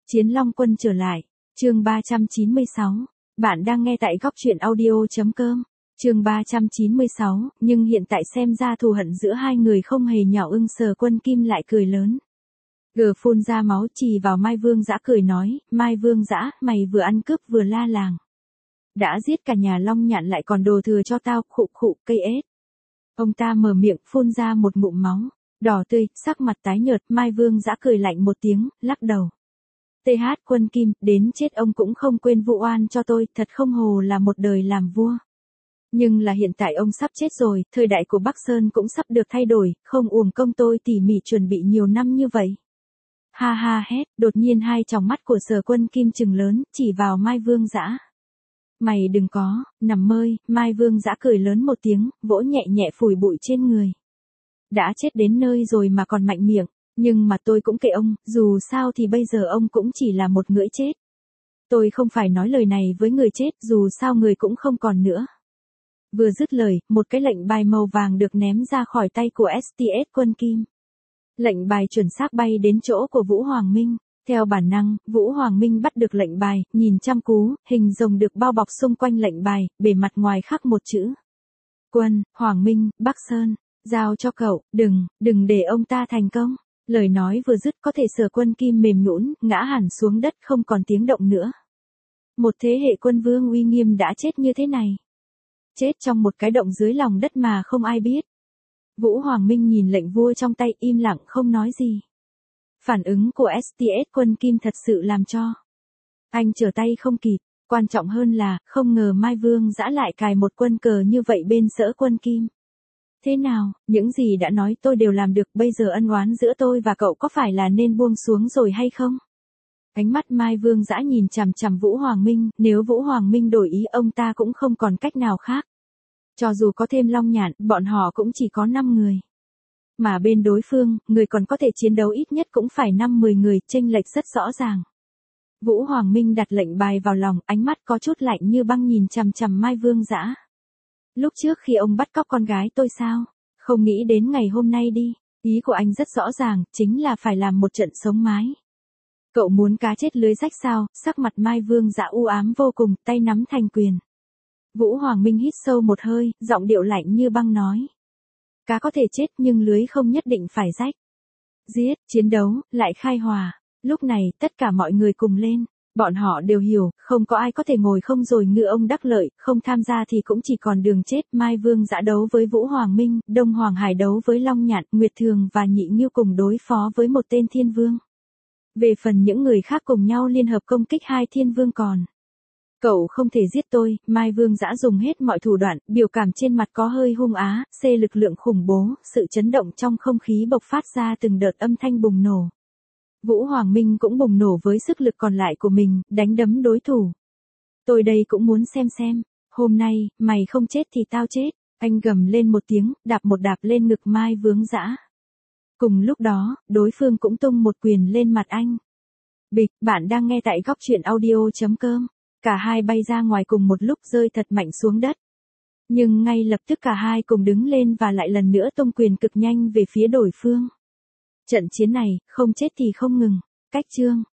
Chiến Long Quân trở lại. Chương 396. Bạn đang nghe tại góc truyện audio.com. Chương 396, nhưng hiện tại xem ra thù hận giữa hai người không hề nhỏ. Sở Quân Kim lại cười lớn. Gờ phun ra máu chì vào Mai Vương Dã cười nói, Mai Vương Dã, mày vừa ăn cướp vừa la làng. Đã giết cả nhà Long Nhạn lại còn đồ thừa cho tao, khụ khụ, cây ếch. Ông ta mở miệng phun ra một ngụm máu, đỏ tươi, sắc mặt tái nhợt. Mai Vương Dã cười lạnh một tiếng, lắc đầu. TH Quân Kim, đến chết ông cũng không quên vụ oan cho tôi, thật không hồ là một đời làm vua. Nhưng là hiện tại ông sắp chết rồi, thời đại của Bắc Sơn cũng sắp được thay đổi, không uổng công tôi tỉ mỉ chuẩn bị nhiều năm như vậy. Ha ha hét, đột nhiên hai tròng mắt của Sở Quân Kim trừng lớn, chỉ vào Mai Vương Dã. Mày đừng có, nằm mơ. Mai Vương Dã cười lớn một tiếng, vỗ nhẹ nhẹ phủi bụi trên người. Đã chết đến nơi rồi mà còn mạnh miệng, nhưng mà tôi cũng kệ ông, dù sao thì bây giờ ông cũng chỉ là một ngưỡi chết. Tôi không phải nói lời này với người chết, dù sao người cũng không còn nữa. Vừa dứt lời, một cái lệnh bài màu vàng được ném ra khỏi tay của STS Quân Kim. Lệnh bài chuẩn xác bay đến chỗ của Vũ Hoàng Minh. Theo bản năng, Vũ Hoàng Minh bắt được lệnh bài, nhìn chăm chú, hình rồng được bao bọc xung quanh lệnh bài, bề mặt ngoài khắc một chữ. Quân, Hoàng Minh, Bắc Sơn, giao cho cậu, đừng để ông ta thành công. Lời nói vừa dứt có thể Sở Quân Kim mềm nhũn, ngã hẳn xuống đất không còn tiếng động nữa. Một thế hệ quân vương uy nghiêm đã chết như thế này. Chết trong một cái động dưới lòng đất mà không ai biết. Vũ Hoàng Minh nhìn lệnh vua trong tay im lặng không nói gì. Phản ứng của STS Quân Kim thật sự làm cho anh trở tay không kịp. Quan trọng hơn là, không ngờ Mai Vương Dã lại cài một quân cờ như vậy bên Sở Quân Kim. Thế nào, những gì đã nói tôi đều làm được, bây giờ ân oán giữa tôi và cậu có phải là nên buông xuống rồi hay không? Ánh mắt Mai Vương Dã nhìn chằm chằm Vũ Hoàng Minh, nếu Vũ Hoàng Minh đổi ý ông ta cũng không còn cách nào khác. Cho dù có thêm Long Nhạn, bọn họ cũng chỉ có 5 người. Mà bên đối phương, người còn có thể chiến đấu ít nhất cũng phải 5-10 người, chênh lệch rất rõ ràng. Vũ Hoàng Minh đặt lệnh bài vào lòng, ánh mắt có chút lạnh như băng nhìn chằm chằm Mai Vương Dã. Lúc trước khi ông bắt cóc con gái tôi sao? Không nghĩ đến ngày hôm nay đi. Ý của anh rất rõ ràng, chính là phải làm một trận sống mái. Cậu muốn cá chết lưới rách sao? Sắc mặt Mai Vương Dã u ám vô cùng, tay nắm thành quyền. Vũ Hoàng Minh hít sâu một hơi, giọng điệu lạnh như băng nói. Cá có thể chết nhưng lưới không nhất định phải rách. Giết, chiến đấu, lại khai hòa. Lúc này, tất cả mọi người cùng lên. Bọn họ đều hiểu, không có ai có thể ngồi không rồi ngựa ông đắc lợi, không tham gia thì cũng chỉ còn đường chết. Mai Vương Dã đấu với Vũ Hoàng Minh, Đông Hoàng Hải đấu với Long Nhạn, Nguyệt Thường và Nhị Nghiêu cùng đối phó với một tên thiên vương. Về phần những người khác cùng nhau liên hợp công kích hai thiên vương còn. Cậu không thể giết tôi. Mai Vương Dã dùng hết mọi thủ đoạn, biểu cảm trên mặt có hơi hung á, lực lượng khủng bố, sự chấn động trong không khí bộc phát ra từng đợt âm thanh bùng nổ. Vũ Hoàng Minh cũng bùng nổ với sức lực còn lại của mình, đánh đấm đối thủ. Tôi đây cũng muốn xem, hôm nay, mày không chết thì tao chết. Anh gầm lên một tiếng, đạp một đạp lên ngực Mai Vương Dã. Cùng lúc đó, đối phương cũng tung một quyền lên mặt anh. Bịch, bạn đang nghe tại góc truyện audio.com. Cả hai bay ra ngoài cùng một lúc rơi thật mạnh xuống đất. Nhưng ngay lập tức cả hai cùng đứng lên và lại lần nữa tung quyền cực nhanh về phía đối phương. Trận chiến này, không chết thì không ngừng. Cách chương.